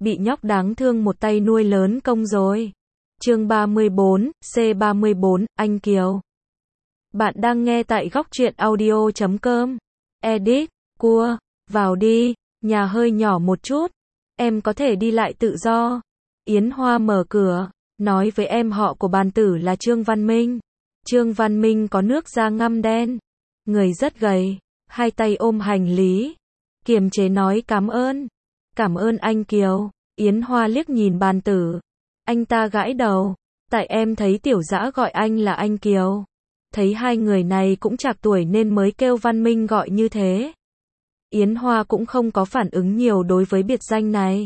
bị nhóc đáng thương một tay nuôi lớn công rồi. Chương 34, C34, anh Kiều. Bạn đang nghe tại góc truyện audio.com. Edit, cua, vào đi, nhà hơi nhỏ một chút, em có thể đi lại tự do. Yến Hoa mở cửa, nói với em họ của bàn tử là Trương Văn Minh. Trương Văn Minh có nước da ngăm đen, người rất gầy, hai tay ôm hành lý, kiềm chế nói cảm ơn anh Kiều. Yến Hoa liếc nhìn bàn tử, anh ta gãi đầu, tại em thấy Tiểu Dã gọi anh là anh Kiều, thấy hai người này cũng trạc tuổi nên mới kêu Văn Minh gọi như thế. Yến Hoa cũng không có phản ứng nhiều đối với biệt danh này.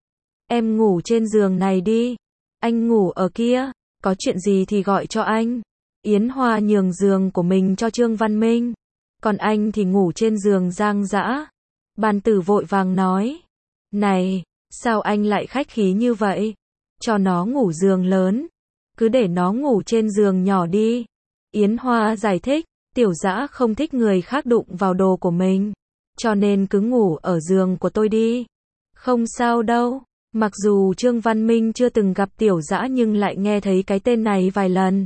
Em ngủ trên giường này đi, anh ngủ ở kia, có chuyện gì thì gọi cho anh. Yến Hoa nhường giường của mình cho Trương Văn Minh, còn anh thì ngủ trên giường Giang Dã. Bàn tử vội vàng nói, này, sao anh lại khách khí như vậy? Cho nó ngủ giường lớn, cứ để nó ngủ trên giường nhỏ đi. Yến Hoa giải thích, Tiểu Dã không thích người khác đụng vào đồ của mình, cho nên cứ ngủ ở giường của tôi đi. Không sao đâu. Mặc dù Trương Văn Minh chưa từng gặp Tiểu Dã nhưng lại nghe thấy cái tên này vài lần.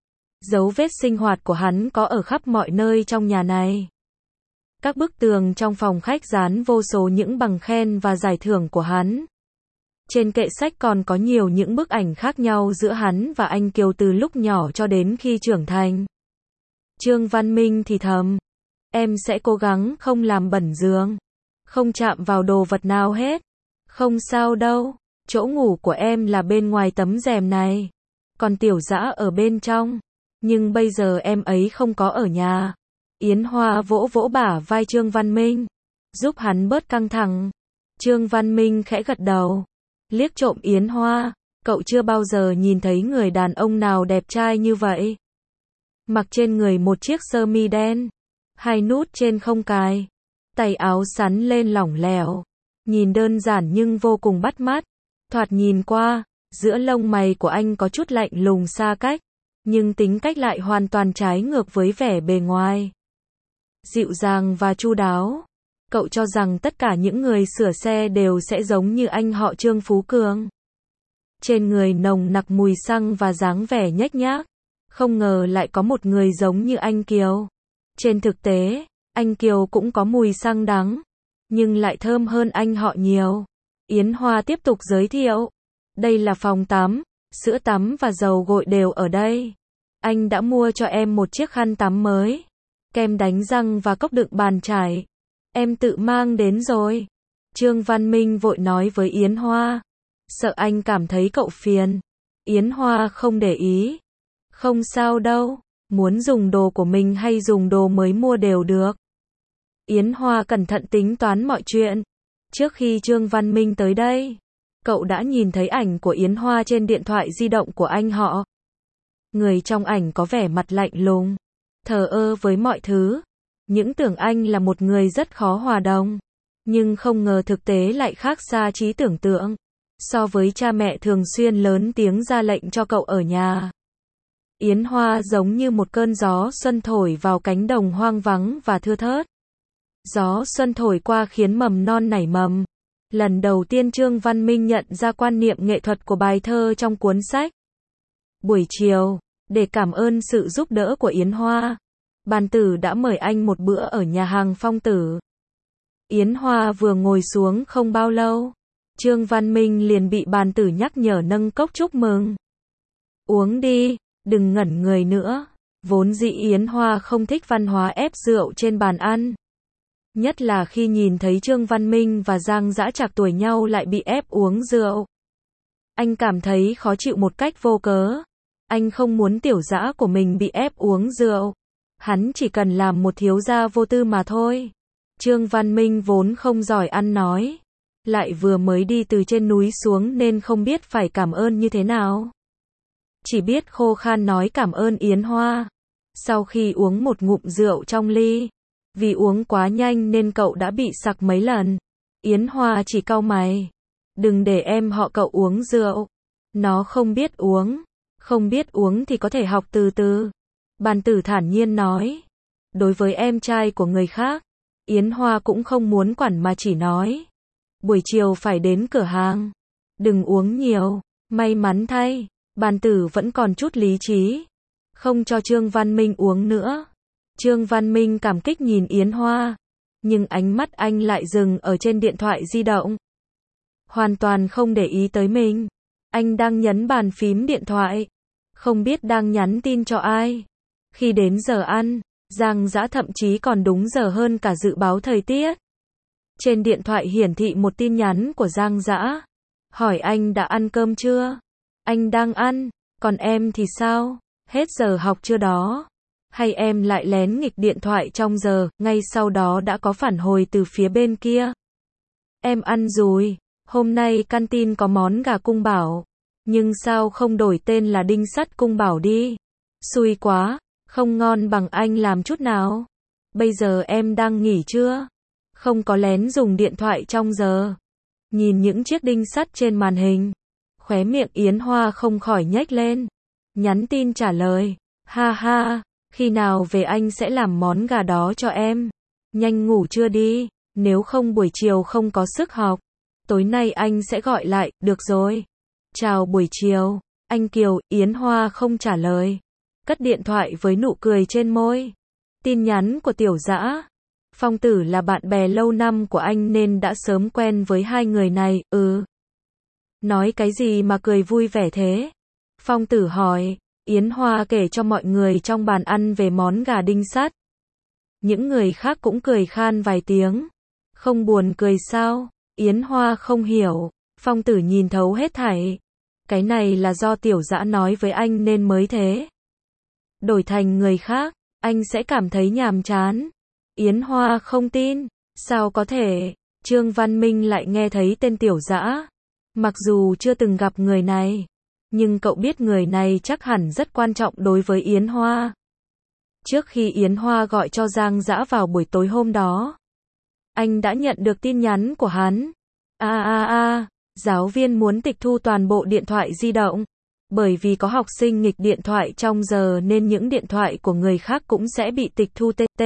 Dấu vết sinh hoạt của hắn có ở khắp mọi nơi trong nhà này. Các bức tường trong phòng khách dán vô số những bằng khen và giải thưởng của hắn. Trên kệ sách còn có nhiều những bức ảnh khác nhau giữa hắn và anh Kiều từ lúc nhỏ cho đến khi trưởng thành. Trương Văn Minh thì thầm, em sẽ cố gắng không làm bẩn giường, không chạm vào đồ vật nào hết. Không sao đâu, chỗ ngủ của em là bên ngoài tấm rèm này, còn Tiểu Dã ở bên trong, nhưng bây giờ em ấy không có ở nhà. Yến Hoa vỗ vỗ bả vai Trương Văn Minh, giúp hắn bớt căng thẳng. Trương Văn Minh khẽ gật đầu, liếc trộm Yến Hoa, cậu chưa bao giờ nhìn thấy người đàn ông nào đẹp trai như vậy. Mặc trên người một chiếc sơ mi đen, hai nút trên không cài, tay áo sắn lên lỏng lẻo, nhìn đơn giản nhưng vô cùng bắt mắt. Thoạt nhìn qua, giữa lông mày của anh có chút lạnh lùng xa cách, nhưng tính cách lại hoàn toàn trái ngược với vẻ bề ngoài. Dịu dàng và chu đáo. Cậu cho rằng tất cả những người sửa xe đều sẽ giống như anh họ Trương Phú Cường. Trên người nồng nặc mùi xăng và dáng vẻ nhếch nhác. Không ngờ lại có một người giống như anh Kiều. Trên thực tế, anh Kiều cũng có mùi xăng đắng, nhưng lại thơm hơn anh họ nhiều. Yến Hoa tiếp tục giới thiệu, đây là phòng tắm, sữa tắm và dầu gội đều ở đây. Anh đã mua cho em một chiếc khăn tắm mới, kem đánh răng và cốc đựng bàn chải. Em tự mang đến rồi. Trương Văn Minh vội nói với Yến Hoa, sợ anh cảm thấy cậu phiền. Yến Hoa không để ý. Không sao đâu, muốn dùng đồ của mình hay dùng đồ mới mua đều được. Yến Hoa cẩn thận tính toán mọi chuyện. Trước khi Trương Văn Minh tới đây, cậu đã nhìn thấy ảnh của Yến Hoa trên điện thoại di động của anh họ. Người trong ảnh có vẻ mặt lạnh lùng, thờ ơ với mọi thứ. Những tưởng anh là một người rất khó hòa đồng, nhưng không ngờ thực tế lại khác xa trí tưởng tượng. So với cha mẹ thường xuyên lớn tiếng ra lệnh cho cậu ở nhà, Yến Hoa giống như một cơn gió xuân thổi vào cánh đồng hoang vắng và thưa thớt. Gió xuân thổi qua khiến mầm non nảy mầm. Lần đầu tiên Trương Văn Minh nhận ra quan niệm nghệ thuật của bài thơ trong cuốn sách. Buổi chiều, để cảm ơn sự giúp đỡ của Yến Hoa, bàn tử đã mời anh một bữa ở nhà hàng Phong Tử. Yến Hoa vừa ngồi xuống không bao lâu, Trương Văn Minh liền bị bàn tử nhắc nhở nâng cốc chúc mừng. Uống đi, đừng ngẩn người nữa. Vốn dĩ Yến Hoa không thích văn hóa ép rượu trên bàn ăn. Nhất là khi nhìn thấy Trương Văn Minh và Giang Dã trạc tuổi nhau lại bị ép uống rượu. Anh cảm thấy khó chịu một cách vô cớ. Anh không muốn Tiểu Dã của mình bị ép uống rượu. Hắn chỉ cần làm một thiếu gia vô tư mà thôi. Trương Văn Minh vốn không giỏi ăn nói, lại vừa mới đi từ trên núi xuống nên không biết phải cảm ơn như thế nào. Chỉ biết khô khan nói cảm ơn Yến Hoa. Sau khi uống một ngụm rượu trong ly, vì uống quá nhanh nên cậu đã bị sặc mấy lần. Yến Hoa chỉ cau mày. Đừng để em họ cậu uống rượu. Nó không biết uống. Không biết uống thì có thể học từ từ. Bàn tử thản nhiên nói. Đối với em trai của người khác, Yến Hoa cũng không muốn quản mà chỉ nói. buổi chiều phải đến cửa hàng. Đừng uống nhiều. May mắn thay, bàn tử vẫn còn chút lý trí. Không cho Trương Văn Minh uống nữa. Trương Văn Minh cảm kích nhìn Yến Hoa. Nhưng ánh mắt anh lại dừng ở trên điện thoại di động. Hoàn toàn không để ý tới mình. Anh đang nhấn bàn phím điện thoại. Không biết đang nhắn tin cho ai. Khi đến giờ ăn, Giang Dã thậm chí còn đúng giờ hơn cả dự báo thời tiết. Trên điện thoại hiển thị một tin nhắn của Giang Dã. Hỏi anh đã ăn cơm chưa? Anh đang ăn, còn em thì sao? Hết giờ học chưa đó? Hay em lại lén nghịch điện thoại trong giờ, ngay sau đó đã có phản hồi từ phía bên kia. Em ăn rồi, hôm nay canteen có món gà cung bảo. Nhưng sao không đổi tên là đinh sắt cung bảo đi? Xui quá, không ngon bằng anh làm chút nào. Bây giờ em đang nghỉ chưa? Không có lén dùng điện thoại trong giờ. Nhìn những chiếc đinh sắt trên màn hình. Khóe miệng Yến Hoa không khỏi nhếch lên. Nhắn tin trả lời. Ha ha, khi nào về anh sẽ làm món gà đó cho em. Nhanh ngủ trưa đi, nếu không buổi chiều không có sức học. Tối nay anh sẽ gọi lại, được rồi. Chào buổi chiều, anh Kiều. Yến Hoa không trả lời. Cất điện thoại với nụ cười trên môi. Tin nhắn của Tiểu Dã. Phong Tử là bạn bè lâu năm của anh nên đã sớm quen với hai người này. Nói cái gì mà cười vui vẻ thế? Phong Tử hỏi. Yến Hoa kể cho mọi người trong bàn ăn về món gà đinh sắt. Những người khác cũng cười khan vài tiếng. Không buồn cười sao? Yến Hoa không hiểu. Phong Tử nhìn thấu hết thảy. Cái này là do Tiểu Dã nói với anh nên mới thế. Đổi thành người khác, anh sẽ cảm thấy nhàm chán. Yến Hoa không tin. Sao có thể? Trương Văn Minh lại nghe thấy tên Tiểu Dã. Mặc dù chưa từng gặp người này, nhưng cậu biết người này chắc hẳn rất quan trọng đối với Yến Hoa. Trước khi Yến Hoa gọi cho Giang Dã vào buổi tối hôm đó, anh đã nhận được tin nhắn của hắn. Giáo viên muốn tịch thu toàn bộ điện thoại di động. Bởi vì có học sinh nghịch điện thoại trong giờ nên những điện thoại của người khác cũng sẽ bị tịch thu TT.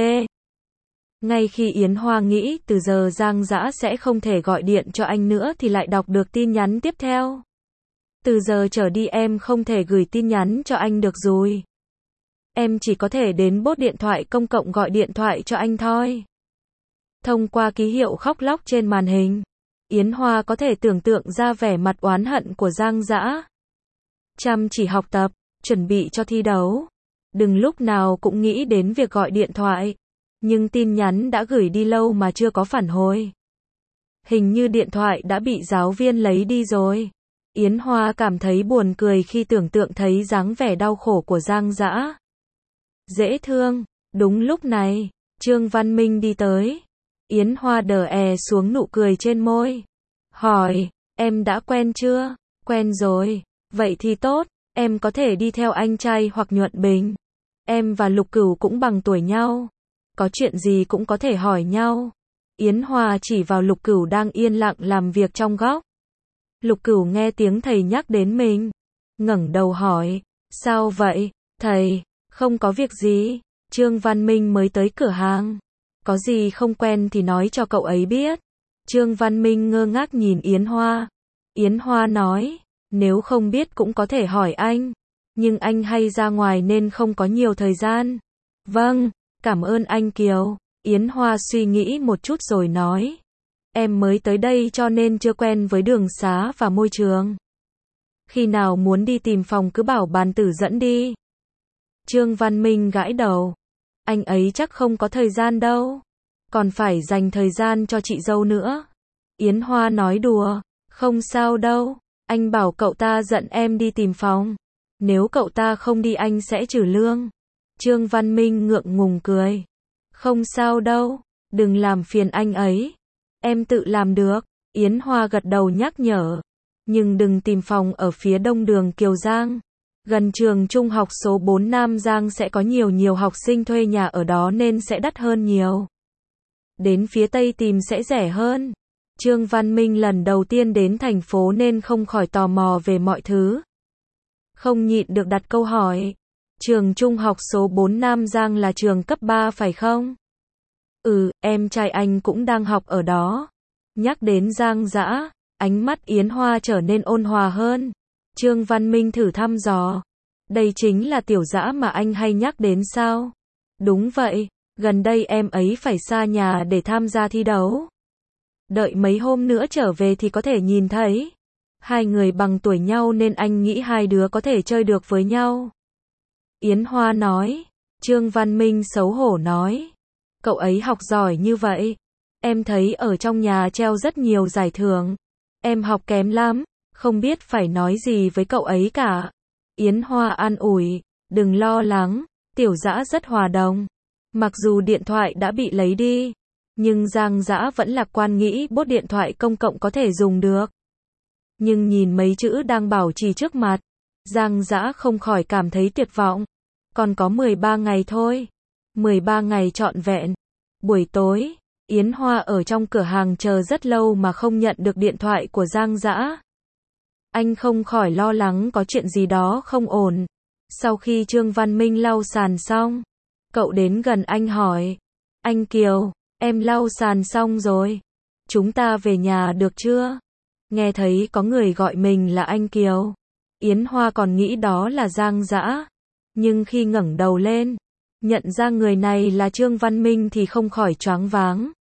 Ngay khi Yến Hoa nghĩ từ giờ Giang Dã sẽ không thể gọi điện cho anh nữa thì lại đọc được tin nhắn tiếp theo. Từ giờ trở đi em không thể gửi tin nhắn cho anh được rồi. Em chỉ có thể đến bốt điện thoại công cộng gọi điện thoại cho anh thôi. Thông qua ký hiệu khóc lóc trên màn hình, Yến Hoa có thể tưởng tượng ra vẻ mặt oán hận của Giang Dã. Chăm chỉ học tập, chuẩn bị cho thi đấu. Đừng lúc nào cũng nghĩ đến việc gọi điện thoại. Nhưng tin nhắn đã gửi đi lâu mà chưa có phản hồi. Hình như điện thoại đã bị giáo viên lấy đi rồi. Yến Hoa cảm thấy buồn cười khi tưởng tượng thấy dáng vẻ đau khổ của Giang Dã. Dễ thương. Đúng lúc này, Trương Văn Minh đi tới. Yến Hoa đờ xuống nụ cười trên môi. Hỏi, em đã quen chưa? Quen rồi. Vậy thì tốt, em có thể đi theo anh trai hoặc Nhuận Bình. Em và Lục Cửu cũng bằng tuổi nhau. Có chuyện gì cũng có thể hỏi nhau. Yến Hoa chỉ vào Lục Cửu đang yên lặng làm việc trong góc. Lục Cửu nghe tiếng thầy nhắc đến mình. Ngẩng đầu hỏi, sao vậy, thầy? Không có việc gì. Trương Văn Minh mới tới cửa hàng. Có gì không quen thì nói cho cậu ấy biết. Trương Văn Minh ngơ ngác nhìn Yến Hoa. Yến Hoa nói, nếu không biết cũng có thể hỏi anh. Nhưng anh hay ra ngoài nên không có nhiều thời gian. Vâng, cảm ơn anh Kiều. Yến Hoa suy nghĩ một chút rồi nói. Em mới tới đây cho nên chưa quen với đường xá và môi trường. Khi nào muốn đi tìm phòng cứ bảo bàn tử dẫn đi. Trương Văn Minh gãi đầu. Anh ấy chắc không có thời gian đâu. Còn phải dành thời gian cho chị dâu nữa. Yến Hoa nói đùa. Không sao đâu. Anh bảo cậu ta dẫn em đi tìm phòng. Nếu cậu ta không đi anh sẽ trừ lương. Trương Văn Minh ngượng ngùng cười. Không sao đâu. Đừng làm phiền anh ấy. Em tự làm được. Yến Hoa gật đầu nhắc nhở. Nhưng đừng tìm phòng ở phía đông đường Kiều Giang. Gần trường trung học số 4 Nam Giang sẽ có nhiều học sinh thuê nhà ở đó nên sẽ đắt hơn nhiều. Đến phía tây tìm sẽ rẻ hơn. Trương Văn Minh lần đầu tiên đến thành phố nên không khỏi tò mò về mọi thứ. Không nhịn được đặt câu hỏi. Trường trung học số 4 Nam Giang là trường cấp 3 phải không? Em trai anh cũng đang học ở đó. Nhắc đến Giang Dã, ánh mắt Yến Hoa trở nên ôn hòa hơn. Trương Văn Minh thử thăm dò. Đây chính là Tiểu Dã mà anh hay nhắc đến sao? Đúng vậy, gần đây em ấy phải xa nhà để tham gia thi đấu. Đợi mấy hôm nữa trở về thì có thể nhìn thấy. Hai người bằng tuổi nhau nên anh nghĩ hai đứa có thể chơi được với nhau. Yến Hoa nói. Trương Văn Minh xấu hổ nói. Cậu ấy học giỏi như vậy. Em thấy ở trong nhà treo rất nhiều giải thưởng. Em học kém lắm, không biết phải nói gì với cậu ấy cả. Yến Hoa an ủi, đừng lo lắng, Tiểu Dã rất hòa đồng. Mặc dù điện thoại đã bị lấy đi, nhưng Giang Dã vẫn lạc quan nghĩ bốt điện thoại công cộng có thể dùng được. Nhưng nhìn mấy chữ đang bảo trì trước mặt, Giang Dã không khỏi cảm thấy tuyệt vọng. Còn có 13 ngày thôi. 13 ngày trọn vẹn. Buổi tối, Yến Hoa ở trong cửa hàng chờ rất lâu mà không nhận được điện thoại của Giang Dã. Anh không khỏi lo lắng có chuyện gì đó không ổn. Sau khi Trương Văn Minh lau sàn xong, cậu đến gần anh hỏi. Anh Kiều, em lau sàn xong rồi. Chúng ta về nhà được chưa? Nghe thấy có người gọi mình là anh Kiều. Yến Hoa còn nghĩ đó là Giang Dã. Nhưng khi ngẩng đầu lên, nhận ra người này là Trương Văn Minh thì không khỏi choáng váng.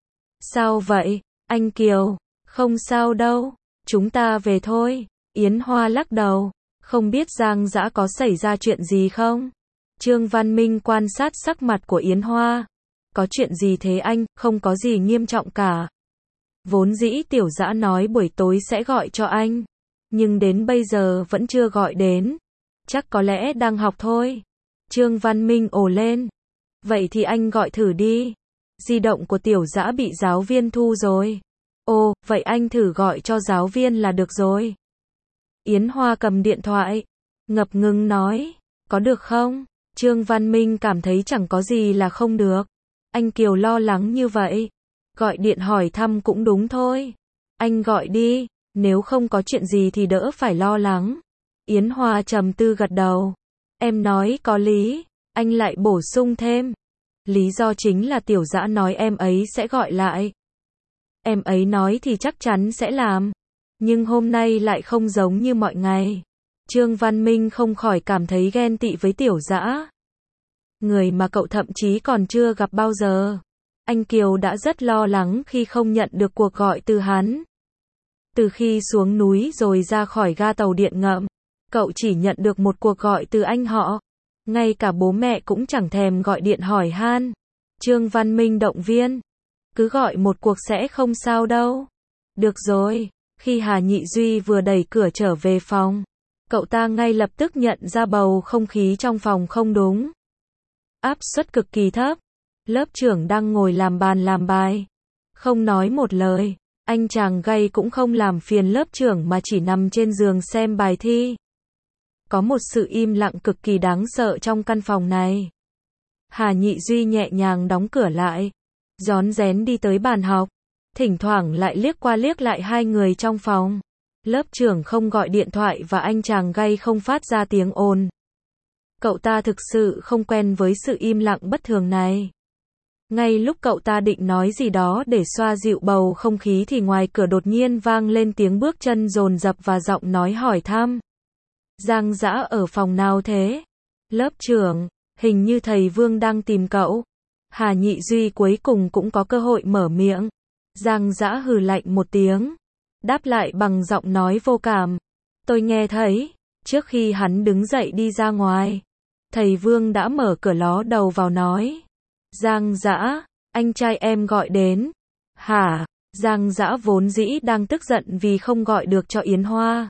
Sao vậy, anh Kiều? Không sao đâu, chúng ta về thôi. Yến Hoa lắc đầu, không biết Giang Dã có xảy ra chuyện gì không? Trương Văn Minh quan sát sắc mặt của Yến Hoa. Có chuyện gì thế anh? Không có gì nghiêm trọng cả. Vốn dĩ Tiểu Dã nói buổi tối sẽ gọi cho anh, nhưng đến bây giờ vẫn chưa gọi đến. Chắc có lẽ đang học thôi. Trương Văn Minh ồ lên. Vậy thì anh gọi thử đi. Di động của Tiểu Dã bị giáo viên thu rồi. Ồ, vậy anh thử gọi cho giáo viên là được rồi. Yến Hoa cầm điện thoại, ngập ngừng nói. Có được không? Trương Văn Minh cảm thấy chẳng có gì là không được. Anh Kiều lo lắng như vậy. Gọi điện hỏi thăm cũng đúng thôi. Anh gọi đi, nếu không có chuyện gì thì đỡ phải lo lắng. Yến Hoa trầm tư gật đầu. Em nói có lý, anh lại bổ sung thêm. Lý do chính là Tiểu Dã nói em ấy sẽ gọi lại. Em ấy nói thì chắc chắn sẽ làm. Nhưng hôm nay lại không giống như mọi ngày. Trương Văn Minh không khỏi cảm thấy ghen tị với Tiểu Dã. Người mà cậu thậm chí còn chưa gặp bao giờ. Anh Kiều đã rất lo lắng khi không nhận được cuộc gọi từ hắn. Từ khi xuống núi rồi ra khỏi ga tàu điện ngầm, cậu chỉ nhận được một cuộc gọi từ anh họ. Ngay cả bố mẹ cũng chẳng thèm gọi điện hỏi han. Trương Văn Minh động viên. Cứ gọi một cuộc sẽ không sao đâu. Được rồi. Khi Hà Nhị Duy vừa đẩy cửa trở về phòng, cậu ta ngay lập tức nhận ra bầu không khí trong phòng không đúng. Áp suất cực kỳ thấp. Lớp trưởng đang ngồi làm bàn làm bài. Không nói một lời. Anh chàng gay cũng không làm phiền lớp trưởng mà chỉ nằm trên giường xem bài thi. Có một sự im lặng cực kỳ đáng sợ trong căn phòng này. Hà Nhị Duy nhẹ nhàng đóng cửa lại, rón rén đi tới bàn học, thỉnh thoảng lại liếc qua liếc lại hai người trong phòng. Lớp trưởng không gọi điện thoại và anh chàng gay không phát ra tiếng ồn. Cậu ta thực sự không quen với sự im lặng bất thường này. Ngay lúc cậu ta định nói gì đó để xoa dịu bầu không khí thì ngoài cửa đột nhiên vang lên tiếng bước chân dồn dập và giọng nói hỏi thăm. Giang Dã ở phòng nào thế? Lớp trưởng, hình như thầy Vương đang tìm cậu. Hà Nhị Duy cuối cùng cũng có cơ hội mở miệng. Giang Dã hừ lạnh một tiếng, đáp lại bằng giọng nói vô cảm. Tôi nghe thấy, trước khi hắn đứng dậy đi ra ngoài, thầy Vương đã mở cửa ló đầu vào nói. Giang Dã, anh trai em gọi đến. Hả? Giang Dã vốn dĩ đang tức giận vì không gọi được cho Yến Hoa.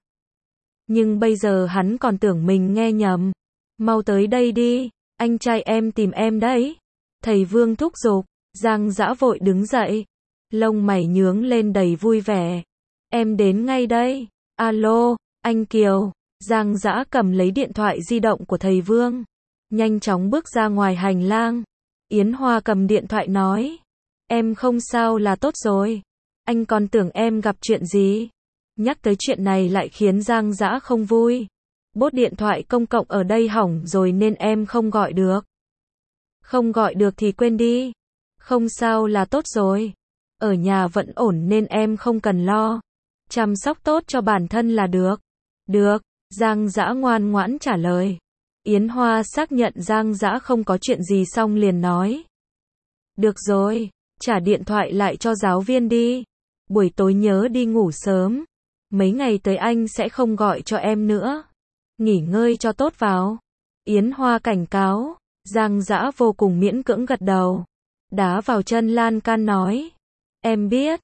Nhưng bây giờ hắn còn tưởng mình nghe nhầm. Mau tới đây đi, anh trai em tìm em đấy. Thầy Vương thúc giục. Giang Dã vội đứng dậy. Lông mày nhướng lên đầy vui vẻ. Em đến ngay đây. Alo, anh Kiều. Giang Dã cầm lấy điện thoại di động của thầy Vương, nhanh chóng bước ra ngoài hành lang. Yến Hoa cầm điện thoại nói. Em không sao là tốt rồi. Anh còn tưởng em gặp chuyện gì. Nhắc tới chuyện này lại khiến Giang Dã không vui. Bốt điện thoại công cộng ở đây hỏng rồi nên em không gọi được. Không gọi được thì quên đi. Không sao là tốt rồi. Ở nhà vẫn ổn nên em không cần lo. Chăm sóc tốt cho bản thân là được. Được, Giang Dã ngoan ngoãn trả lời. Yến Hoa xác nhận Giang Dã không có chuyện gì xong liền nói. Được rồi, trả điện thoại lại cho giáo viên đi. Buổi tối nhớ đi ngủ sớm. Mấy ngày tới anh sẽ không gọi cho em nữa. Nghỉ ngơi cho tốt vào. Yến Hoa cảnh cáo. Giang Dã vô cùng miễn cưỡng gật đầu. Đá vào chân lan can nói. Em biết,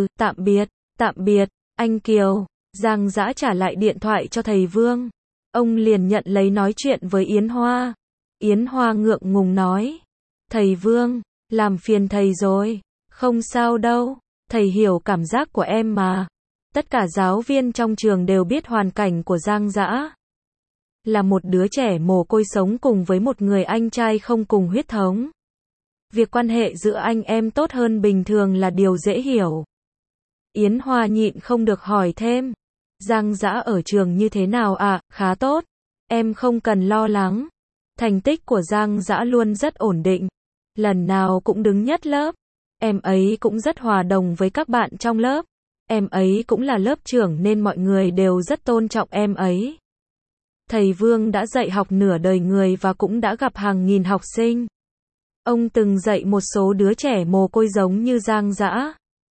tạm biệt, anh Kiều. Giang Dã trả lại điện thoại cho thầy Vương. Ông liền nhận lấy nói chuyện với Yến Hoa. Yến Hoa ngượng ngùng nói. Thầy Vương, làm phiền thầy rồi. Không sao đâu, thầy hiểu cảm giác của em mà. Tất cả giáo viên trong trường đều biết hoàn cảnh của Giang Dã. Là một đứa trẻ mồ côi sống cùng với một người anh trai không cùng huyết thống. Việc quan hệ giữa anh em tốt hơn bình thường là điều dễ hiểu. Yến Hoa nhịn không được hỏi thêm. Giang Dã ở trường như thế nào ạ? Khá tốt. Em không cần lo lắng. Thành tích của Giang Dã luôn rất ổn định. Lần nào cũng đứng nhất lớp. Em ấy cũng rất hòa đồng với các bạn trong lớp. Em ấy cũng là lớp trưởng nên mọi người đều rất tôn trọng em ấy. Thầy Vương đã dạy học nửa đời người và cũng đã gặp hàng nghìn học sinh. Ông từng dạy một số đứa trẻ mồ côi giống như Giang Dã.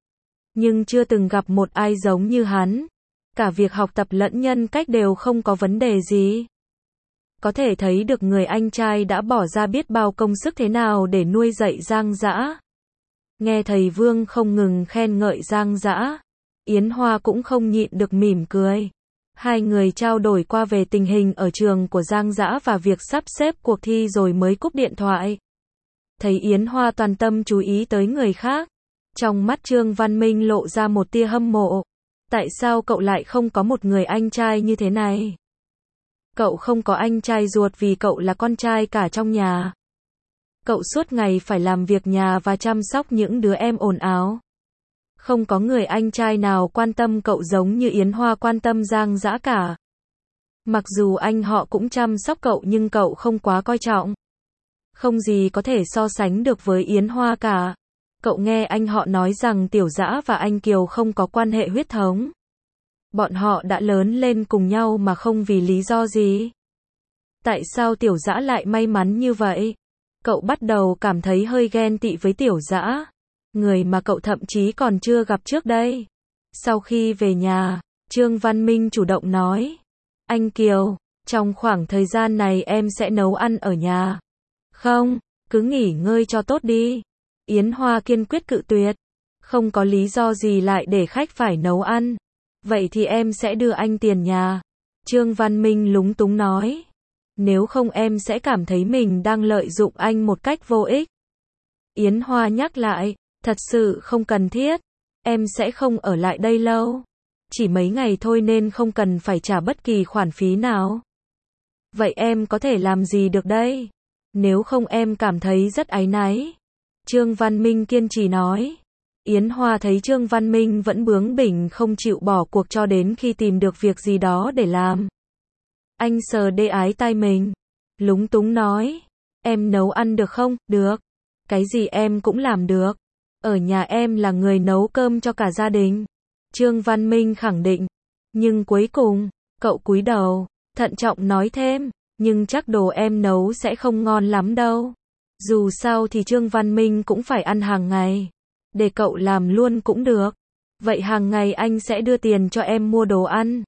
Nhưng chưa từng gặp một ai giống như hắn. Cả việc học tập lẫn nhân cách đều không có vấn đề gì. Có thể thấy được người anh trai đã bỏ ra biết bao công sức thế nào để nuôi dạy Giang Dã. Nghe thầy Vương không ngừng khen ngợi Giang Dã, Yến Hoa cũng không nhịn được mỉm cười. Hai người trao đổi qua về tình hình ở trường của Giang Dã và việc sắp xếp cuộc thi rồi mới cúp điện thoại. Thấy Yến Hoa toàn tâm chú ý tới người khác. Trong mắt Trương Văn Minh lộ ra một tia hâm mộ. Tại sao cậu lại không có một người anh trai như thế này? Cậu không có anh trai ruột vì cậu là con trai cả trong nhà. Cậu suốt ngày phải làm việc nhà và chăm sóc những đứa em ồn ào. Không có người anh trai nào quan tâm cậu giống như Yến Hoa quan tâm Giang Dã cả. Mặc dù anh họ cũng chăm sóc cậu nhưng cậu không quá coi trọng. Không gì có thể so sánh được với Yến Hoa cả. Cậu nghe anh họ nói rằng Tiểu Dã và anh Kiều không có quan hệ huyết thống. Bọn họ đã lớn lên cùng nhau mà không vì lý do gì. Tại sao Tiểu Dã lại may mắn như vậy? Cậu bắt đầu cảm thấy hơi ghen tị với Tiểu Dã, người mà cậu thậm chí còn chưa gặp trước đây. Sau khi về nhà, Trương Văn Minh chủ động nói. Anh Kiều, trong khoảng thời gian này em sẽ nấu ăn ở nhà. Không, cứ nghỉ ngơi cho tốt đi. Yến Hoa kiên quyết cự tuyệt. Không có lý do gì lại để khách phải nấu ăn. Vậy thì em sẽ đưa anh tiền nhà. Trương Văn Minh lúng túng nói. Nếu không em sẽ cảm thấy mình đang lợi dụng anh một cách vô ích. Yến Hoa nhắc lại. Thật sự không cần thiết. Em sẽ không ở lại đây lâu. Chỉ mấy ngày thôi nên không cần phải trả bất kỳ khoản phí nào. Vậy em có thể làm gì được đây? Nếu không em cảm thấy rất áy náy. Trương Văn Minh kiên trì nói. Yến Hoa thấy Trương Văn Minh vẫn bướng bỉnh không chịu bỏ cuộc cho đến khi tìm được việc gì đó để làm. Anh sờ đê ái tai mình. Lúng túng nói. Em nấu ăn được không? Được. Cái gì em cũng làm được. Ở nhà em là người nấu cơm cho cả gia đình. Trương Văn Minh khẳng định. Nhưng cuối cùng, cậu cúi đầu, thận trọng nói thêm. Nhưng chắc đồ em nấu sẽ không ngon lắm đâu. Dù sao thì Trương Văn Minh cũng phải ăn hàng ngày. Để cậu làm luôn cũng được. Vậy hàng ngày anh sẽ đưa tiền cho em mua đồ ăn.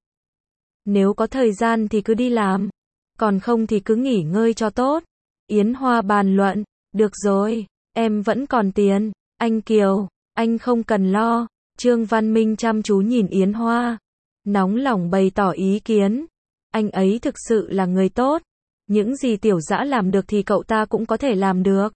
Nếu có thời gian thì cứ đi làm. Còn không thì cứ nghỉ ngơi cho tốt. Yến Hoa bàn luận. Được rồi, em vẫn còn tiền. Anh Kiều, anh không cần lo. Trương Văn Minh chăm chú nhìn Yến Hoa. Nóng lòng bày tỏ ý kiến. Anh ấy thực sự là người tốt. Những gì Tiểu Dã làm được thì cậu ta cũng có thể làm được.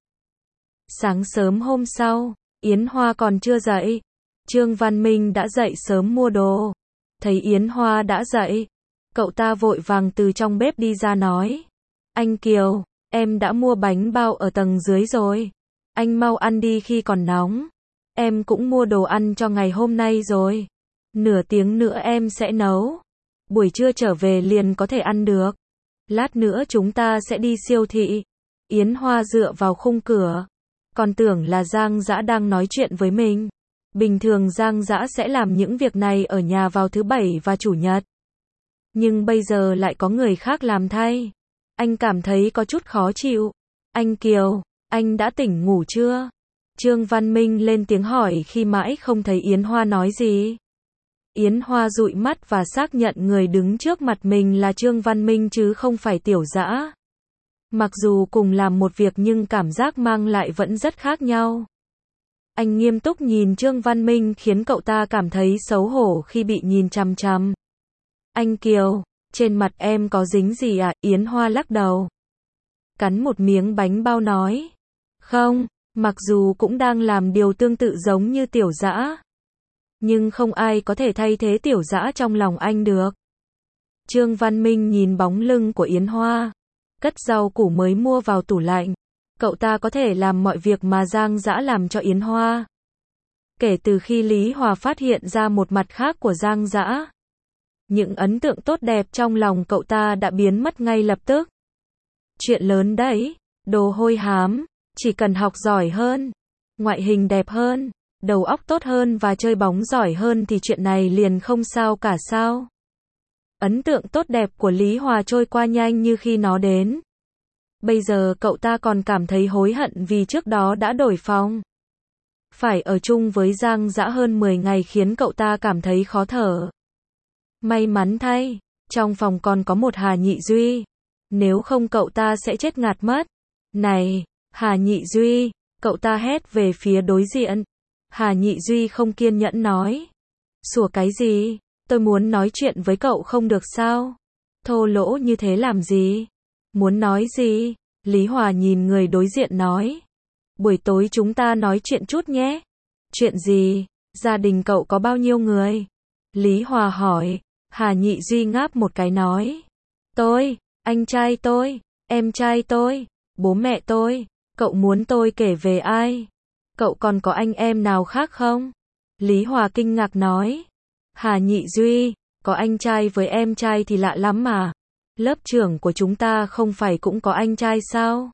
Sáng sớm hôm sau, Yến Hoa còn chưa dậy. Trương Văn Minh đã dậy sớm mua đồ. Thấy Yến Hoa đã dậy, cậu ta vội vàng từ trong bếp đi ra nói. Anh Kiều, em đã mua bánh bao ở tầng dưới rồi. Anh mau ăn đi khi còn nóng. Em cũng mua đồ ăn cho ngày hôm nay rồi. Nửa tiếng nữa em sẽ nấu. Buổi trưa trở về liền có thể ăn được. Lát nữa chúng ta sẽ đi siêu thị. Yến Hoa dựa vào khung cửa. Còn tưởng là Giang Dã đang nói chuyện với mình. Bình thường Giang Dã sẽ làm những việc này ở nhà vào thứ Bảy và Chủ nhật. Nhưng bây giờ lại có người khác làm thay. Anh cảm thấy có chút khó chịu. Anh Kiều, anh đã tỉnh ngủ chưa? Trương Văn Minh lên tiếng hỏi khi mãi không thấy Yến Hoa nói gì. Yến Hoa dụi mắt và xác nhận người đứng trước mặt mình là Trương Văn Minh chứ không phải Tiểu Dã. Mặc dù cùng làm một việc nhưng cảm giác mang lại vẫn rất khác nhau. Anh nghiêm túc nhìn Trương Văn Minh khiến cậu ta cảm thấy xấu hổ khi bị nhìn chằm chằm. Anh Kiều, trên mặt em có dính gì à? Yến Hoa lắc đầu. Cắn một miếng bánh bao nói. Không, mặc dù cũng đang làm điều tương tự giống như Tiểu Dã. Nhưng không ai có thể thay thế Tiểu Dã trong lòng anh được. Trương Văn Minh nhìn bóng lưng của Yến Hoa. Cất rau củ mới mua vào tủ lạnh. Cậu ta có thể làm mọi việc mà Giang Dã làm cho Yến Hoa. Kể từ khi Lý Hòa phát hiện ra một mặt khác của Giang Dã, những ấn tượng tốt đẹp trong lòng cậu ta đã biến mất ngay lập tức. Chuyện lớn đấy, đồ hôi hám, chỉ cần học giỏi hơn, ngoại hình đẹp hơn, đầu óc tốt hơn và chơi bóng giỏi hơn thì chuyện này liền không sao cả sao. Ấn tượng tốt đẹp của Lý Hòa trôi qua nhanh như khi nó đến. Bây giờ cậu ta còn cảm thấy hối hận vì trước đó đã đổi phòng. Phải ở chung với Giang Dã hơn 10 ngày khiến cậu ta cảm thấy khó thở. May mắn thay, trong phòng còn có một Hà Nhị Duy. Nếu không cậu ta sẽ chết ngạt mất. Này, Hà Nhị Duy, cậu ta hét về phía đối diện. Hà Nhị Duy không kiên nhẫn nói. Sủa cái gì? Tôi muốn nói chuyện với cậu không được sao? Thô lỗ như thế làm gì? Muốn nói gì? Lý Hòa nhìn người đối diện nói. Buổi tối chúng ta nói chuyện chút nhé. Chuyện gì? Gia đình cậu có bao nhiêu người? Lý Hòa hỏi. Hà Nhị Duy ngáp một cái nói. Tôi, anh trai tôi, em trai tôi, bố mẹ tôi. Cậu muốn tôi kể về ai? Cậu còn có anh em nào khác không? Lý Hòa kinh ngạc nói. Hà Nhị Duy, có anh trai với em trai thì lạ lắm mà. Lớp trưởng của chúng ta không phải cũng có anh trai sao?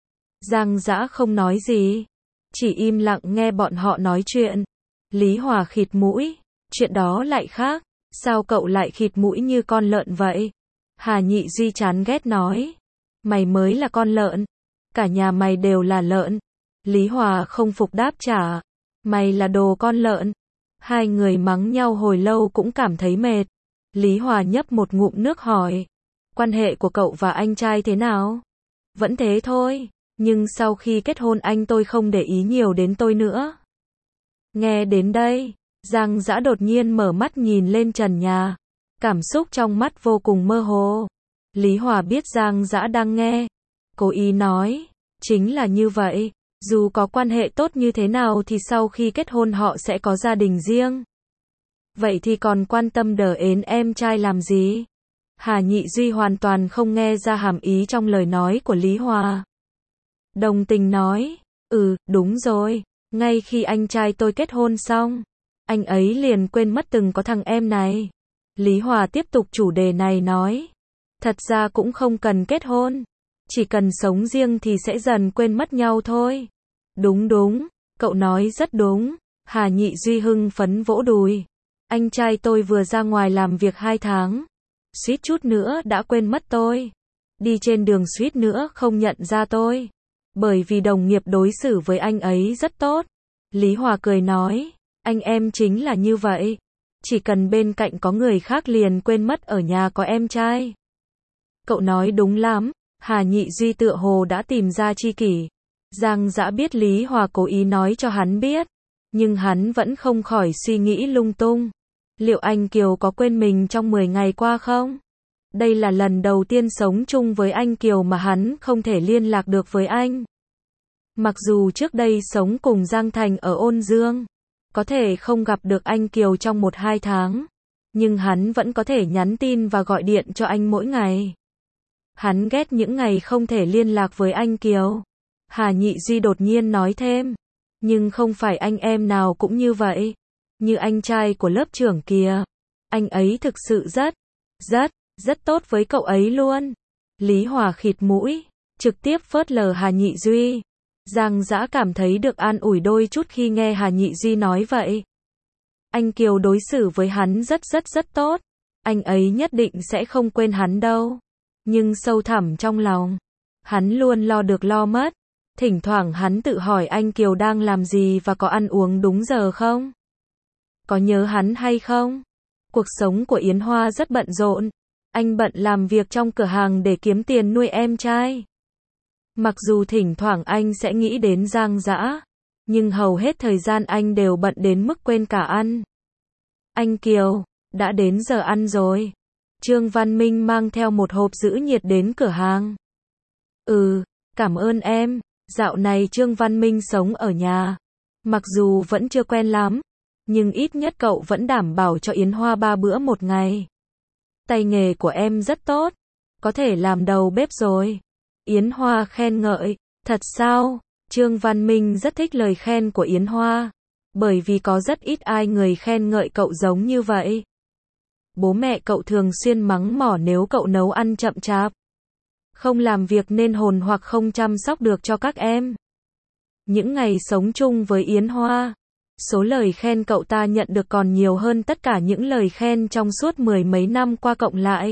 Giang Dã không nói gì, chỉ im lặng nghe bọn họ nói chuyện. Lý Hòa khịt mũi, chuyện đó lại khác, sao cậu lại khịt mũi như con lợn vậy? Hà Nhị Duy chán ghét nói, mày mới là con lợn, cả nhà mày đều là lợn. Lý Hòa không phục đáp trả, mày là đồ con lợn. Hai người mắng nhau hồi lâu cũng cảm thấy mệt. Lý Hòa nhấp một ngụm nước hỏi, quan hệ của cậu và anh trai thế nào? Vẫn thế thôi, nhưng sau khi kết hôn anh tôi không để ý nhiều đến tôi nữa. Nghe đến đây, Giang Dã đột nhiên mở mắt nhìn lên trần nhà. Cảm xúc trong mắt vô cùng mơ hồ. Lý Hòa biết Giang Dã đang nghe. Cố ý nói, chính là như vậy. Dù có quan hệ tốt như thế nào thì sau khi kết hôn họ sẽ có gia đình riêng. Vậy thì còn quan tâm đờ ến em trai làm gì? Hà Nhị Duy hoàn toàn không nghe ra hàm ý trong lời nói của Lý Hòa. Đồng tình nói, đúng rồi, ngay khi anh trai tôi kết hôn xong, anh ấy liền quên mất từng có thằng em này. Lý Hòa tiếp tục chủ đề này nói, thật ra cũng không cần kết hôn, chỉ cần sống riêng thì sẽ dần quên mất nhau thôi. Đúng, cậu nói rất đúng. Hà Nhị Duy hưng phấn vỗ đùi. Anh trai tôi vừa ra ngoài làm việc 2 tháng. Suýt chút nữa đã quên mất tôi. Đi trên đường suýt nữa không nhận ra tôi. Bởi vì đồng nghiệp đối xử với anh ấy rất tốt. Lý Hòa cười nói, anh em chính là như vậy. Chỉ cần bên cạnh có người khác liền quên mất ở nhà có em trai. Cậu nói đúng lắm. Hà Nhị Duy tựa hồ đã tìm ra tri kỷ. Giang Dã biết Lý Hòa cố ý nói cho hắn biết. Nhưng hắn vẫn không khỏi suy nghĩ lung tung. Liệu anh Kiều có quên mình trong 10 ngày qua không? Đây là lần đầu tiên sống chung với anh Kiều mà hắn không thể liên lạc được với anh. Mặc dù trước đây sống cùng Giang Thành ở Ôn Dương, có thể không gặp được anh Kiều trong 1-2 tháng, nhưng hắn vẫn có thể nhắn tin và gọi điện cho anh mỗi ngày. Hắn ghét những ngày không thể liên lạc với anh Kiều. Hà Nhị Duy đột nhiên nói thêm, nhưng không phải anh em nào cũng như vậy. Như anh trai của lớp trưởng kìa. Anh ấy thực sự rất tốt với cậu ấy luôn. Lý Hòa khịt mũi, trực tiếp phớt lờ Hà Nhị Duy. Giang Dã cảm thấy được an ủi đôi chút khi nghe Hà Nhị Duy nói vậy. Anh Kiều đối xử với hắn rất tốt. Anh ấy nhất định sẽ không quên hắn đâu. Nhưng sâu thẳm trong lòng, hắn luôn lo được lo mất. Thỉnh thoảng hắn tự hỏi anh Kiều đang làm gì và có ăn uống đúng giờ không? Có nhớ hắn hay không? Cuộc sống của Yến Hoa rất bận rộn. Anh bận làm việc trong cửa hàng để kiếm tiền nuôi em trai. Mặc dù thỉnh thoảng anh sẽ nghĩ đến Giang Dã, nhưng hầu hết thời gian anh đều bận đến mức quên cả ăn. Anh Kiều, đã đến giờ ăn rồi. Trương Văn Minh mang theo một hộp giữ nhiệt đến cửa hàng. Cảm ơn em. Dạo này Trương Văn Minh sống ở nhà. Mặc dù vẫn chưa quen lắm, nhưng ít nhất cậu vẫn đảm bảo cho Yến Hoa 3 bữa một ngày. Tay nghề của em rất tốt, có thể làm đầu bếp rồi. Yến Hoa khen ngợi. Thật sao? Trương Văn Minh rất thích lời khen của Yến Hoa, bởi vì có rất ít ai người khen ngợi cậu giống như vậy. Bố mẹ cậu thường xuyên mắng mỏ nếu cậu nấu ăn chậm chạp, không làm việc nên hồn hoặc không chăm sóc được cho các em. Những ngày sống chung với Yến Hoa, số lời khen cậu ta nhận được còn nhiều hơn tất cả những lời khen trong suốt 10 mấy năm qua cộng lại.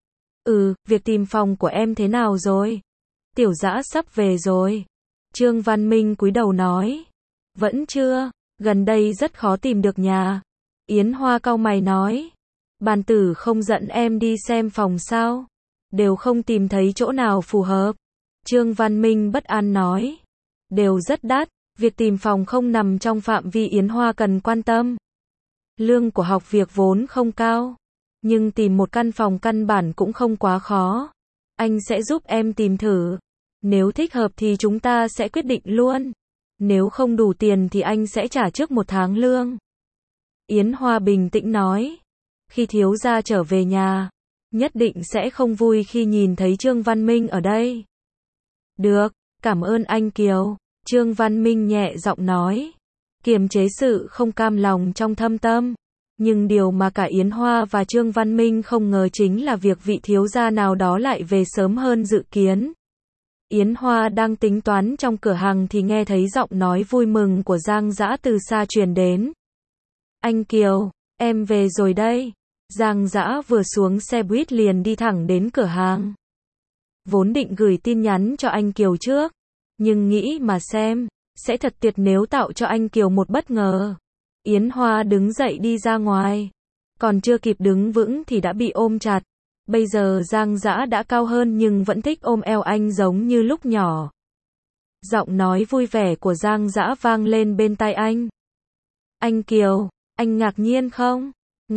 Việc tìm phòng của em thế nào rồi? Tiểu Dã sắp về rồi. Trương Văn Minh cúi đầu nói. Vẫn chưa, gần đây rất khó tìm được nhà. Yến Hoa cau mày nói. Bàn tử không dẫn em đi xem phòng sao? Đều không tìm thấy chỗ nào phù hợp. Trương Văn Minh bất an nói. Đều rất đắt, việc tìm phòng không nằm trong phạm vi Yến Hoa cần quan tâm. Lương của học việc vốn không cao, nhưng tìm một căn phòng căn bản cũng không quá khó. Anh sẽ giúp em tìm thử. Nếu thích hợp thì chúng ta sẽ quyết định luôn. Nếu không đủ tiền thì anh sẽ trả trước 1 tháng lương. Yến Hoa bình tĩnh nói. Khi thiếu gia trở về nhà, nhất định sẽ không vui khi nhìn thấy Trương Văn Minh ở đây. Được, cảm ơn anh Kiều. Trương Văn Minh nhẹ giọng nói. Kiềm chế sự không cam lòng trong thâm tâm. Nhưng điều mà cả Yến Hoa và Trương Văn Minh không ngờ chính là việc vị thiếu gia nào đó lại về sớm hơn dự kiến. Yến Hoa đang tính toán trong cửa hàng thì nghe thấy giọng nói vui mừng của Giang Dã từ xa truyền đến. Anh Kiều, em về rồi đây. Giang Dã vừa xuống xe buýt liền đi thẳng đến cửa hàng. Vốn định gửi tin nhắn cho anh Kiều trước, nhưng nghĩ mà xem, sẽ thật tuyệt nếu tạo cho anh Kiều một bất ngờ. Yến Hoa đứng dậy đi ra ngoài. Còn chưa kịp đứng vững thì đã bị ôm chặt. Bây giờ Giang Dã đã cao hơn nhưng vẫn thích ôm eo anh giống như lúc nhỏ. Giọng nói vui vẻ của Giang Dã vang lên bên tai anh. Anh Kiều, anh ngạc nhiên không?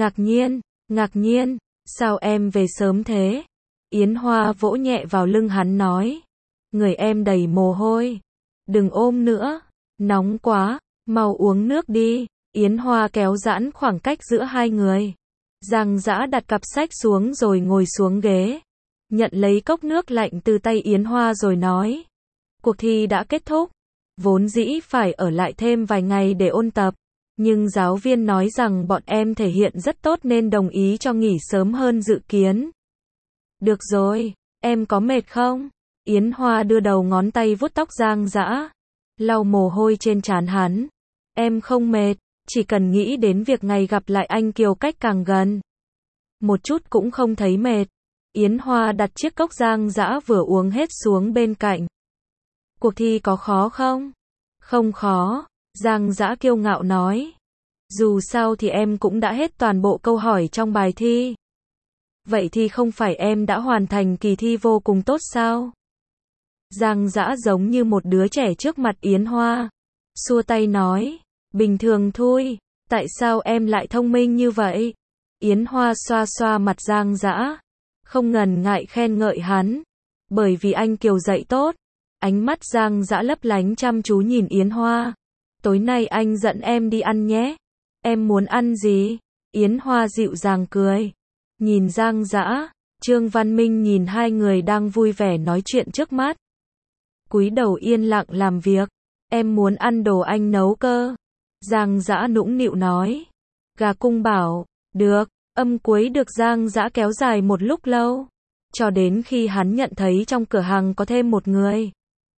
Ngạc nhiên, sao em về sớm thế? Yến Hoa vỗ nhẹ vào lưng hắn nói. Người em đầy mồ hôi. Đừng ôm nữa, nóng quá, mau uống nước đi. Yến Hoa kéo giãn khoảng cách giữa hai người. Giang Dã đặt cặp sách xuống rồi ngồi xuống ghế. Nhận lấy cốc nước lạnh từ tay Yến Hoa rồi nói. Cuộc thi đã kết thúc. Vốn dĩ phải ở lại thêm vài ngày để ôn tập. Nhưng giáo viên nói rằng bọn em thể hiện rất tốt nên đồng ý cho nghỉ sớm hơn dự kiến. Được rồi, em có mệt không? Yến Hoa đưa đầu ngón tay vuốt tóc Giang Dã, lau mồ hôi trên trán hắn. Em không mệt, chỉ cần nghĩ đến việc ngày gặp lại anh Kiều cách càng gần. Một chút cũng không thấy mệt. Yến Hoa đặt chiếc cốc Giang Dã vừa uống hết xuống bên cạnh. Cuộc thi có khó không? Không khó, Giang Dã kiêu ngạo nói. Dù sao thì em cũng đã hết toàn bộ câu hỏi trong bài thi. Vậy thì không phải em đã hoàn thành kỳ thi vô cùng tốt sao? Giang Dã giống như một đứa trẻ trước mặt Yến Hoa. Xua tay nói. Bình thường thôi, tại sao em lại thông minh như vậy? Yến Hoa xoa xoa mặt Giang Dã, không ngần ngại khen ngợi hắn. Bởi vì anh Kiều dạy tốt. Ánh mắt Giang Dã lấp lánh chăm chú nhìn Yến Hoa. Tối nay anh dẫn em đi ăn nhé. Em muốn ăn gì? Yến Hoa dịu dàng cười. Nhìn Giang Dã, Trương Văn Minh nhìn hai người đang vui vẻ nói chuyện trước mắt. Cúi đầu yên lặng làm việc. Em muốn ăn đồ anh nấu cơ. Giang Dã nũng nịu nói. Gà cung bảo. Được. Âm cuối được Giang Dã kéo dài một lúc lâu. Cho đến khi hắn nhận thấy trong cửa hàng có thêm một người.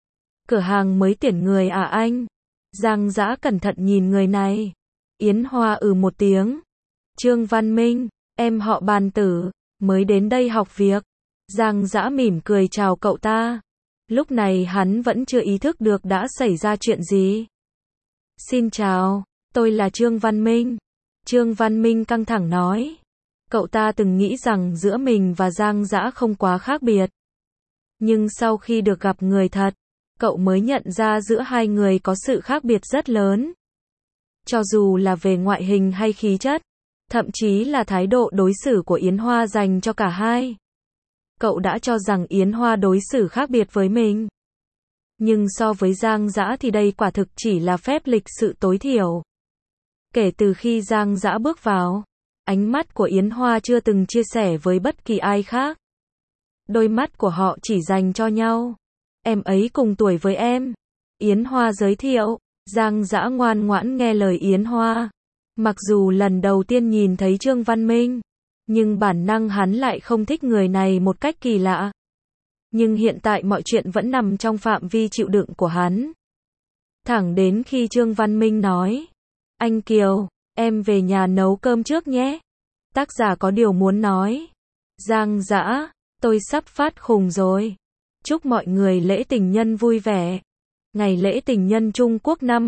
Cửa hàng mới tuyển người à anh? Giang Dã cẩn thận nhìn người này. Yến Hoa một tiếng. Trương Văn Minh, em họ Bàn Tử, mới đến đây học việc. Giang Dã mỉm cười chào cậu ta. Lúc này hắn vẫn chưa ý thức được đã xảy ra chuyện gì. Xin chào, tôi là Trương Văn Minh. Trương Văn Minh căng thẳng nói. Cậu ta từng nghĩ rằng giữa mình và Giang Dã không quá khác biệt. Nhưng sau khi được gặp người thật, cậu mới nhận ra giữa hai người có sự khác biệt rất lớn. Cho dù là về ngoại hình hay khí chất, thậm chí là thái độ đối xử của Yến Hoa dành cho cả hai. Cậu đã cho rằng Yến Hoa đối xử khác biệt với mình. Nhưng so với Giang Dã thì đây quả thực chỉ là phép lịch sự tối thiểu. Kể từ khi Giang Dã bước vào, ánh mắt của Yến Hoa chưa từng chia sẻ với bất kỳ ai khác. Đôi mắt của họ chỉ dành cho nhau. Em ấy cùng tuổi với em. Yến Hoa giới thiệu. Giang Dã ngoan ngoãn nghe lời Yến Hoa. Mặc dù lần đầu tiên nhìn thấy Trương Văn Minh, nhưng bản năng hắn lại không thích người này một cách kỳ lạ. Nhưng hiện tại mọi chuyện vẫn nằm trong phạm vi chịu đựng của hắn. Thẳng đến khi Trương Văn Minh nói. Anh Kiều, em về nhà nấu cơm trước nhé. Tác giả có điều muốn nói. Giang Dã, tôi sắp phát khùng rồi. Chúc mọi người lễ tình nhân vui vẻ. Ngày lễ tình nhân Trung Quốc năm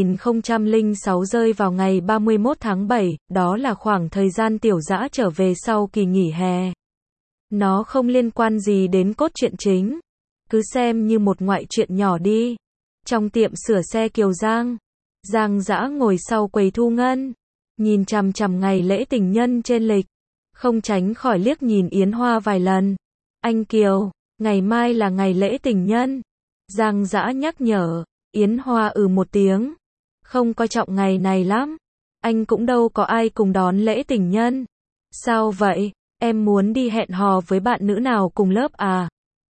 2006 rơi vào ngày 31 tháng 7, đó là khoảng thời gian Tiểu Dã trở về sau kỳ nghỉ hè. Nó không liên quan gì đến cốt truyện chính. Cứ xem như một ngoại truyện nhỏ đi. Trong tiệm sửa xe Kiều Giang, Giang Dã ngồi sau quầy thu ngân, nhìn chằm chằm ngày lễ tình nhân trên lịch, không tránh khỏi liếc nhìn Yến Hoa vài lần. Anh Kiều, ngày mai là ngày lễ tình nhân. Giang Dã nhắc nhở. Yến Hoa một tiếng. Không coi trọng ngày này lắm. Anh cũng đâu có ai cùng đón lễ tình nhân. Sao vậy? Em muốn đi hẹn hò với bạn nữ nào cùng lớp à?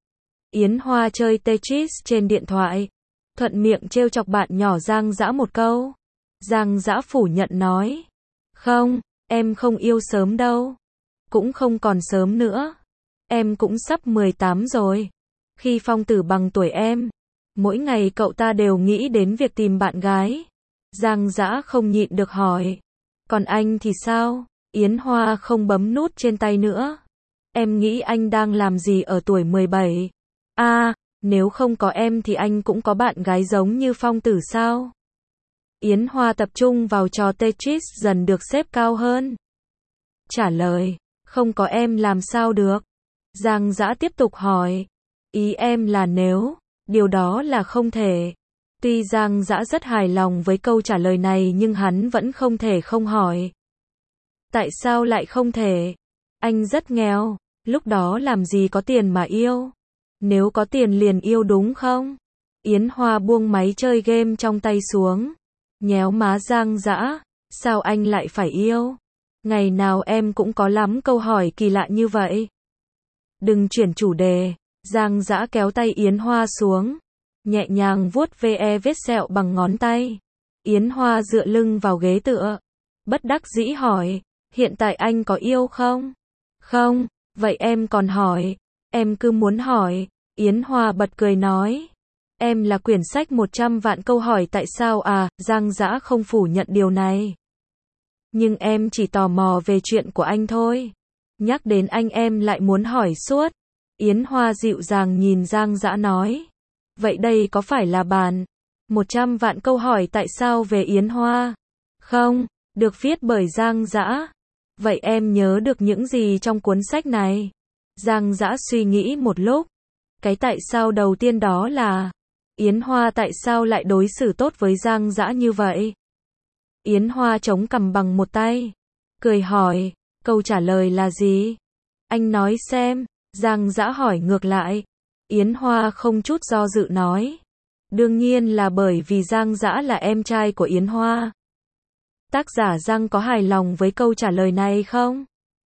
Yến Hoa chơi Tetris trên điện thoại, thuận miệng trêu chọc bạn nhỏ Giang Dã một câu. Giang Dã phủ nhận nói. Không, em không yêu sớm đâu. Cũng không còn sớm nữa. Em cũng sắp 18 rồi. Khi Phong Tử bằng tuổi em, mỗi ngày cậu ta đều nghĩ đến việc tìm bạn gái. Giang Dã không nhịn được hỏi. Còn anh thì sao? Yến Hoa không bấm nút trên tay nữa. Em nghĩ anh đang làm gì ở tuổi 17? Nếu không có em thì anh cũng có bạn gái giống như Phong Tử sao? Yến Hoa tập trung vào trò Tetris dần được xếp cao hơn. Trả lời, không có em làm sao được? Giang Dã tiếp tục hỏi. Ý em là nếu, điều đó là không thể. Tuy Giang Dã rất hài lòng với câu trả lời này nhưng hắn vẫn không thể không hỏi. Tại sao lại không thể? Anh rất nghèo, lúc đó làm gì có tiền mà yêu? Nếu có tiền liền yêu đúng không? Yến Hoa buông máy chơi game trong tay xuống, nhéo má Giang Dã. Sao anh lại phải yêu? Ngày nào em cũng có lắm câu hỏi kỳ lạ như vậy. Đừng chuyển chủ đề. Giang Dã kéo tay Yến Hoa xuống, nhẹ nhàng vuốt ve vết sẹo bằng ngón tay. Yến Hoa dựa lưng vào ghế tựa, bất đắc dĩ hỏi, hiện tại anh có yêu không? Không, vậy em còn hỏi, em cứ muốn hỏi. Yến Hoa bật cười nói, em là quyển sách 100 vạn câu hỏi tại sao à? Giang Dã không phủ nhận điều này. Nhưng em chỉ tò mò về chuyện của anh thôi. Nhắc đến anh em lại muốn hỏi suốt. Yến Hoa dịu dàng nhìn Giang Dã nói. Vậy đây có phải là bản 100 vạn câu hỏi tại sao về Yến Hoa? Không, được viết bởi Giang Dã. Vậy em nhớ được những gì trong cuốn sách này? Giang Dã suy nghĩ một lúc. Cái tại sao đầu tiên đó là Yến Hoa tại sao lại đối xử tốt với Giang Dã như vậy? Yến Hoa chống cằm bằng một tay, cười hỏi, câu trả lời là gì? Anh nói xem. Giang Dã hỏi ngược lại. Yến Hoa không chút do dự nói. Đương nhiên là bởi vì Giang Dã là em trai của Yến Hoa. Tác giả Giang có hài lòng với câu trả lời này không?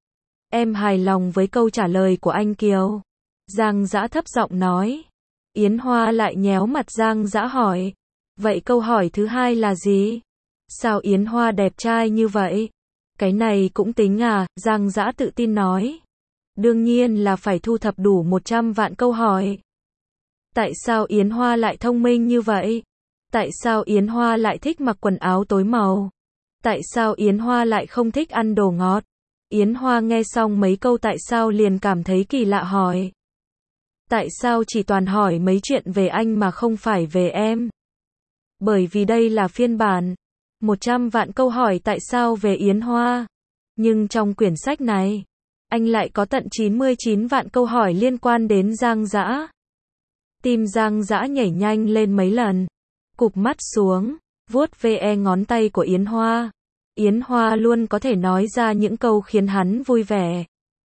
Em hài lòng với câu trả lời của anh Kiều. Giang Dã thấp giọng nói. Yến Hoa lại nhéo mặt Giang Dã hỏi. Vậy câu hỏi thứ hai là gì? Sao Yến Hoa đẹp trai như vậy? Cái này cũng tính à? Giang Dã tự tin nói. Đương nhiên là phải thu thập đủ 100 vạn câu hỏi. Tại sao Yến Hoa lại thông minh như vậy? Tại sao Yến Hoa lại thích mặc quần áo tối màu? Tại sao Yến Hoa lại không thích ăn đồ ngọt? Yến Hoa nghe xong mấy câu tại sao liền cảm thấy kỳ lạ hỏi. Tại sao chỉ toàn hỏi mấy chuyện về anh mà không phải về em? Bởi vì đây là phiên bản 100 vạn câu hỏi tại sao về Yến Hoa. Nhưng trong quyển sách này, anh lại có tận 99 vạn câu hỏi liên quan đến Giang Dã. Tim Giang Dã nhảy nhanh lên mấy lần. Cụp mắt xuống, vuốt ve ngón tay của Yến Hoa. Yến Hoa luôn có thể nói ra những câu khiến hắn vui vẻ.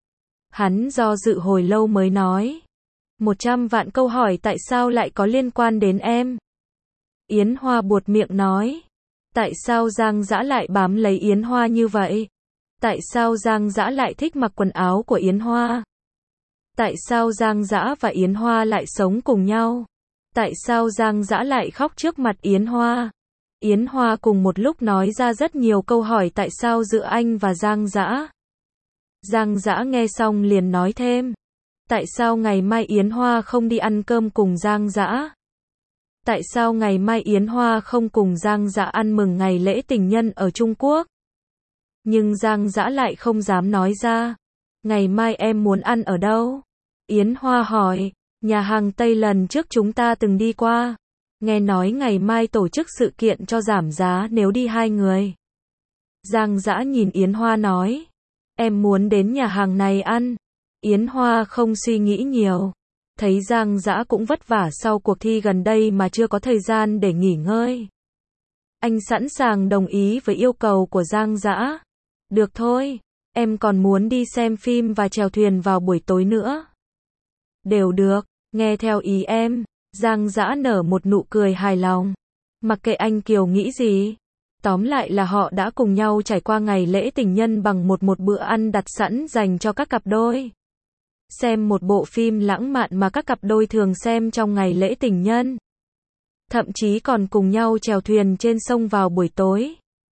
Hắn do dự hồi lâu mới nói. 100 vạn câu hỏi tại sao lại có liên quan đến em? Yến Hoa buột miệng nói. Tại sao Giang Dã lại bám lấy Yến Hoa như vậy? Tại sao Giang Dã lại thích mặc quần áo của Yến Hoa? Tại sao Giang Dã và Yến Hoa lại sống cùng nhau? Tại sao Giang Dã lại khóc trước mặt Yến Hoa? Yến Hoa cùng một lúc nói ra rất nhiều câu hỏi tại sao giữa anh và Giang Dã. Giang Dã nghe xong liền nói thêm. Tại sao ngày mai Yến Hoa không đi ăn cơm cùng Giang Dã? Tại sao ngày mai Yến Hoa không cùng Giang Dã ăn mừng ngày lễ tình nhân ở Trung Quốc? Nhưng Giang Dã lại không dám nói ra. Ngày mai em muốn ăn ở đâu? Yến Hoa hỏi. Nhà hàng Tây lần trước chúng ta từng đi qua. Nghe nói ngày mai tổ chức sự kiện cho giảm giá nếu đi 2 người. Giang Dã nhìn Yến Hoa nói. Em muốn đến nhà hàng này ăn. Yến Hoa không suy nghĩ nhiều. Thấy Giang Dã cũng vất vả sau cuộc thi gần đây mà chưa có thời gian để nghỉ ngơi. Anh sẵn sàng đồng ý với yêu cầu của Giang Dã. Được thôi, em còn muốn đi xem phim và chèo thuyền vào buổi tối nữa. Đều được, nghe theo ý em. Giang Dã nở một nụ cười hài lòng. Mặc kệ anh Kiều nghĩ gì. Tóm lại là họ đã cùng nhau trải qua ngày lễ tình nhân bằng một bữa ăn đặt sẵn dành cho các cặp đôi. Xem một bộ phim lãng mạn mà các cặp đôi thường xem trong ngày lễ tình nhân. Thậm chí còn cùng nhau chèo thuyền trên sông vào buổi tối.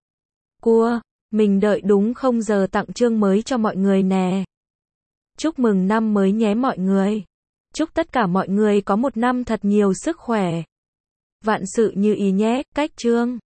Cua, mình đợi đúng 0 giờ tặng chương mới cho mọi người nè. Chúc mừng năm mới nhé mọi người. Chúc tất cả mọi người có một năm thật nhiều sức khỏe. Vạn sự như ý nhé, cách chương.